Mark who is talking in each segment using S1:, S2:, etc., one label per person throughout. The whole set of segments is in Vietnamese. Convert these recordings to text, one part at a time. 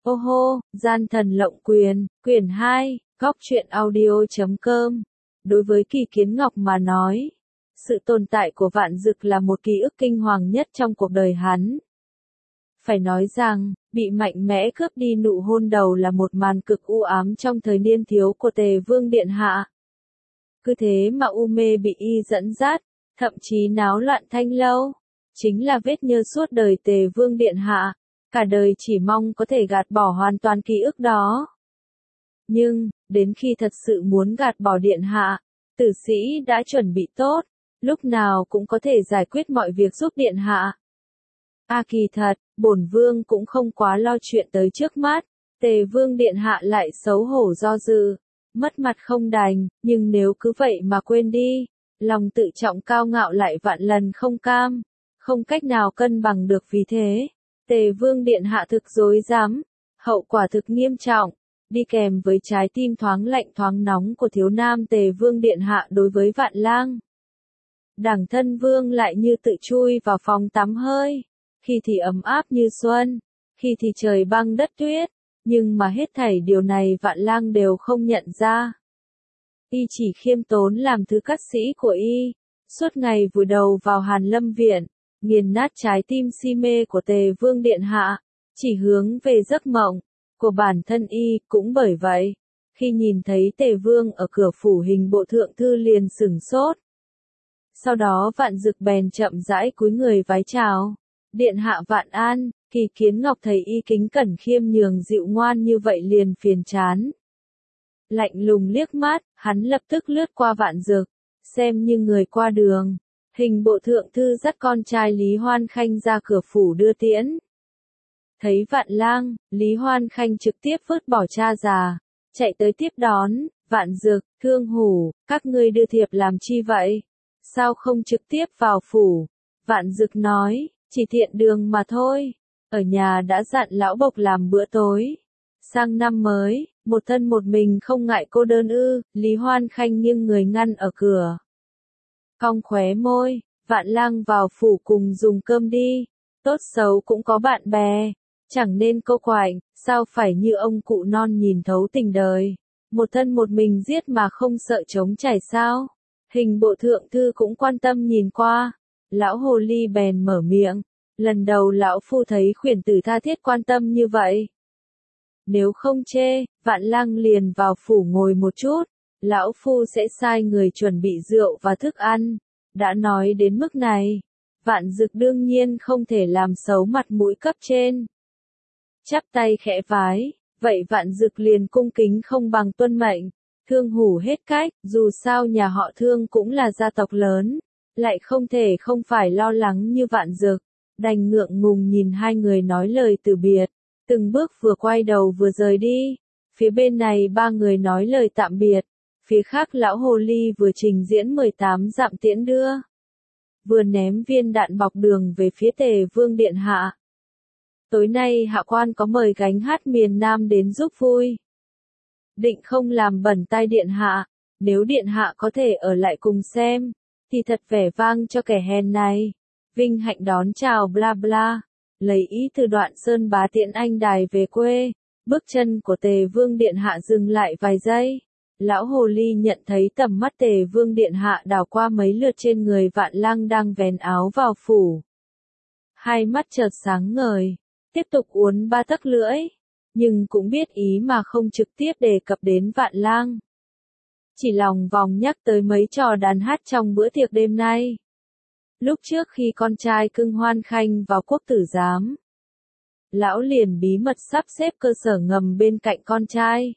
S1: Ô hô, gian thần lộng quyền, quyển 2, góc truyện audio.com. Đối với Kỳ Kiến Ngọc mà nói, sự tồn tại của Vạn Dực là một ký ức kinh hoàng nhất trong cuộc đời hắn. Phải nói rằng, bị mạnh mẽ cướp đi nụ hôn đầu là một màn cực u ám trong thời niên thiếu của Tề Vương Điện Hạ. Cứ thế mà u mê bị y dẫn dắt, thậm chí náo loạn thanh lâu, chính là vết nhơ suốt đời Tề Vương Điện Hạ, cả đời chỉ mong có thể gạt bỏ hoàn toàn ký ức đó. Nhưng, đến khi thật sự muốn gạt bỏ Điện Hạ, tử sĩ đã chuẩn bị tốt, lúc nào cũng có thể giải quyết mọi việc giúp Điện Hạ. Kỳ thật, bổn vương cũng không quá lo chuyện tới trước mắt, Tề Vương Điện Hạ lại xấu hổ do dự, mất mặt không đành, nhưng nếu cứ vậy mà quên đi, lòng tự trọng cao ngạo lại vạn lần không cam, không cách nào cân bằng được, vì thế, Tề Vương Điện Hạ thực dối dám, hậu quả thực nghiêm trọng, đi kèm với trái tim thoáng lạnh thoáng nóng của thiếu nam Tề Vương Điện Hạ đối với Vạn Lang. Đảng thân vương lại như tự chui vào phòng tắm hơi, khi thì ấm áp như xuân, khi thì trời băng đất tuyết, nhưng mà hết thảy điều này Vạn Lang đều không nhận ra. Y chỉ khiêm tốn làm thứ cát sĩ của y, suốt ngày vùi đầu vào Hàn Lâm Viện, nghiền nát trái tim si mê của Tề Vương Điện Hạ, chỉ hướng về giấc mộng của bản thân y. Cũng bởi vậy, khi nhìn thấy Tề Vương ở cửa phủ Hình Bộ Thượng thư liền sửng sốt. Sau đó Vạn Dực bèn chậm rãi cúi người vái chào, Điện Hạ vạn an. Kỳ Kiến Ngọc thấy y kính cẩn khiêm nhường dịu ngoan như vậy liền phiền chán. Lạnh lùng liếc mắt, hắn lập tức lướt qua Vạn Dực, xem như người qua đường. Hình Bộ Thượng thư dắt con trai Lý Hoan Khanh ra cửa phủ đưa tiễn. Thấy Vạn Lang, Lý Hoan Khanh trực tiếp vứt bỏ cha già, chạy tới tiếp đón. Vạn Dực, Thương Hủ, các ngươi đưa thiệp làm chi vậy? Sao không trực tiếp vào phủ? Vạn Dực nói, chỉ tiện đường mà thôi. Ở nhà đã dặn lão bộc làm bữa tối. Sang năm mới, một thân một mình không ngại cô đơn ư? Lý Hoan Khanh nghiêng người ngăn ở cửa. Cong khóe môi, Vạn Lang vào phủ cùng dùng cơm đi. Tốt xấu cũng có bạn bè. Chẳng nên cô quạnh, sao phải như ông cụ non nhìn thấu tình đời. Một thân một mình giết mà không sợ trống chảy sao? Hình Bộ Thượng thư cũng quan tâm nhìn qua. Lão hồ ly bèn mở miệng. Lần đầu lão phu thấy khuyển tử tha thiết quan tâm như vậy. Nếu không chê, Vạn Lang liền vào phủ ngồi một chút. Lão phu sẽ sai người chuẩn bị rượu và thức ăn. Đã nói đến mức này, Vạn Dực đương nhiên không thể làm xấu mặt mũi cấp trên. Chắp tay khẽ vái, vậy Vạn Dực liền cung kính không bằng tuân mệnh. Thương Hủ hết cách, dù sao nhà họ Thương cũng là gia tộc lớn, lại không thể không phải lo lắng như Vạn Dực. Đành ngượng ngùng nhìn hai người nói lời từ biệt, từng bước vừa quay đầu vừa rời đi. Phía bên này ba người nói lời tạm biệt, phía khác lão hồ ly vừa trình diễn 18 dặm tiễn đưa, vừa ném viên đạn bọc đường về phía Tề Vương Điện Hạ. Tối nay hạ quan có mời gánh hát miền Nam đến giúp vui. Định không làm bẩn tai Điện Hạ, nếu Điện Hạ có thể ở lại cùng xem, thì thật vẻ vang cho kẻ hèn này. Vinh hạnh đón chào bla bla, lấy ý từ đoạn Sơn Bá tiễn anh đài về quê. Bước chân của Tề Vương Điện Hạ dừng lại vài giây. Lão hồ ly nhận thấy tầm mắt Tề Vương Điện Hạ đảo qua mấy lượt trên người Vạn Lang đang vén áo vào phủ. Hai mắt chợt sáng ngời, tiếp tục uốn ba tấc lưỡi, nhưng cũng biết ý mà không trực tiếp đề cập đến Vạn Lang. Chỉ lòng vòng nhắc tới mấy trò đàn hát trong bữa tiệc đêm nay. Lúc trước khi con trai cưng Hoan Khanh vào quốc tử giám, lão liền bí mật sắp xếp cơ sở ngầm bên cạnh con trai.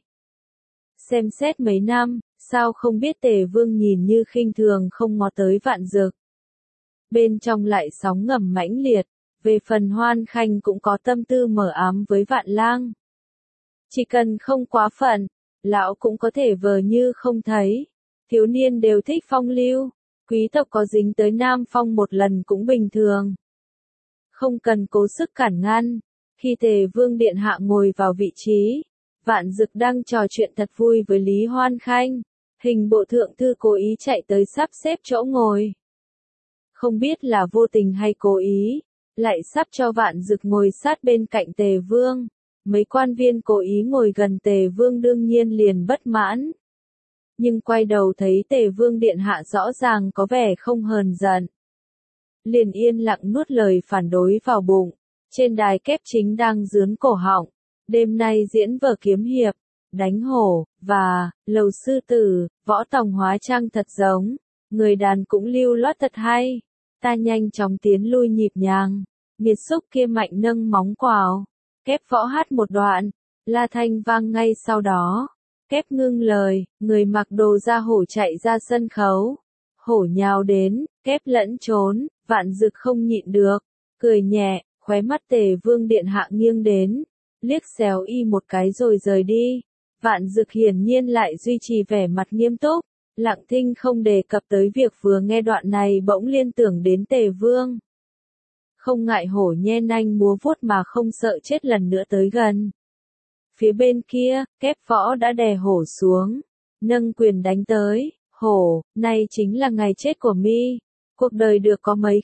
S1: Xem xét mấy năm, sao không biết Tề Vương nhìn như khinh thường không ngó tới Vạn Dực. Bên trong lại sóng ngầm mãnh liệt, về phần Hoan Khanh cũng có tâm tư mờ ám với Vạn Lang. Chỉ cần không quá phận, lão cũng có thể vờ như không thấy. Thiếu niên đều thích phong lưu. Quý tộc có dính tới Nam Phong một lần cũng bình thường. Không cần cố sức cản ngăn. Khi Tề Vương Điện Hạ ngồi vào vị trí, Vạn Dực đang trò chuyện thật vui với Lý Hoan Khanh. Hình Bộ Thượng thư cố ý chạy tới sắp xếp chỗ ngồi. Không biết là vô tình hay cố ý, lại sắp cho Vạn Dực ngồi sát bên cạnh Tề Vương. Mấy quan viên cố ý ngồi gần Tề Vương đương nhiên liền bất mãn. Nhưng quay đầu thấy Tề Vương điện hạ rõ ràng có vẻ không hờn giận. Liền yên lặng nuốt lời phản đối vào bụng. Trên đài kép chính đang dướn cổ họng. Đêm nay diễn vở kiếm hiệp, đánh hổ, và, lầu sư tử, võ tòng hóa trang thật giống. Người đàn cũng lưu loát thật hay. Ta nhanh chóng tiến lui nhịp nhàng. Nghiệt xúc kia mạnh nâng móng quào. Kép võ hát một đoạn. La thanh vang ngay sau đó. Kép ngưng lời, người mặc đồ da hổ chạy ra sân khấu. Hổ nhào đến, kép lẫn trốn, Vạn Dực không nhịn được. Cười nhẹ, khóe mắt Tề Vương điện hạ nghiêng đến. Liếc xéo y một cái rồi rời đi. Vạn Dực hiển nhiên lại duy trì vẻ mặt nghiêm túc. Lặng thinh không đề cập tới việc vừa nghe đoạn này bỗng liên tưởng đến Tề Vương. Không ngại hổ nhe nanh múa vuốt mà không sợ chết lần nữa tới gần. Phía bên kia, kép võ đã đè hổ xuống. Nâng quyền đánh tới. Hổ, nay chính là ngày chết của mi. Cuộc đời được có mấy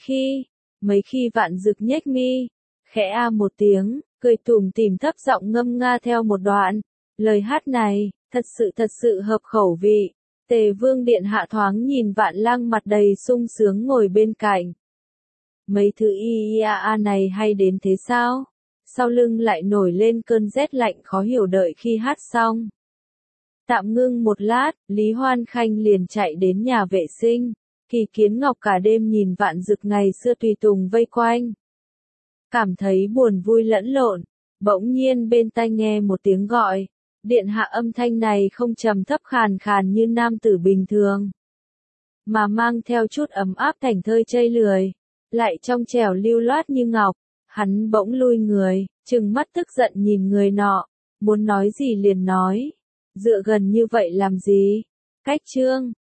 S1: khi Vạn Dực nhếch mi. Khẽ a một tiếng, cười tủm tỉm thấp giọng ngâm nga theo một đoạn. Lời hát này, thật sự hợp khẩu vị. Tề Vương điện hạ thoáng nhìn Vạn Lang mặt đầy sung sướng ngồi bên cạnh. Mấy thứ này hay đến thế sao? Sau lưng lại nổi lên cơn rét lạnh khó hiểu đợi khi hát xong. Tạm ngưng một lát, Lý Hoan Khanh liền chạy đến nhà vệ sinh. Kỳ Kiến Ngọc cả đêm nhìn Vạn Dực ngày xưa tùy tùng vây quanh. Cảm thấy buồn vui lẫn lộn, bỗng nhiên bên tai nghe một tiếng gọi. Điện hạ âm thanh này không trầm thấp khàn khàn như nam tử bình thường, mà mang theo chút ấm áp thành thơi chây lười, lại trong trẻo lưu loát như ngọc. Hắn bỗng lui người, trừng mắt tức giận nhìn người nọ, muốn nói gì liền nói. Dựa gần như vậy làm gì? Cách trương,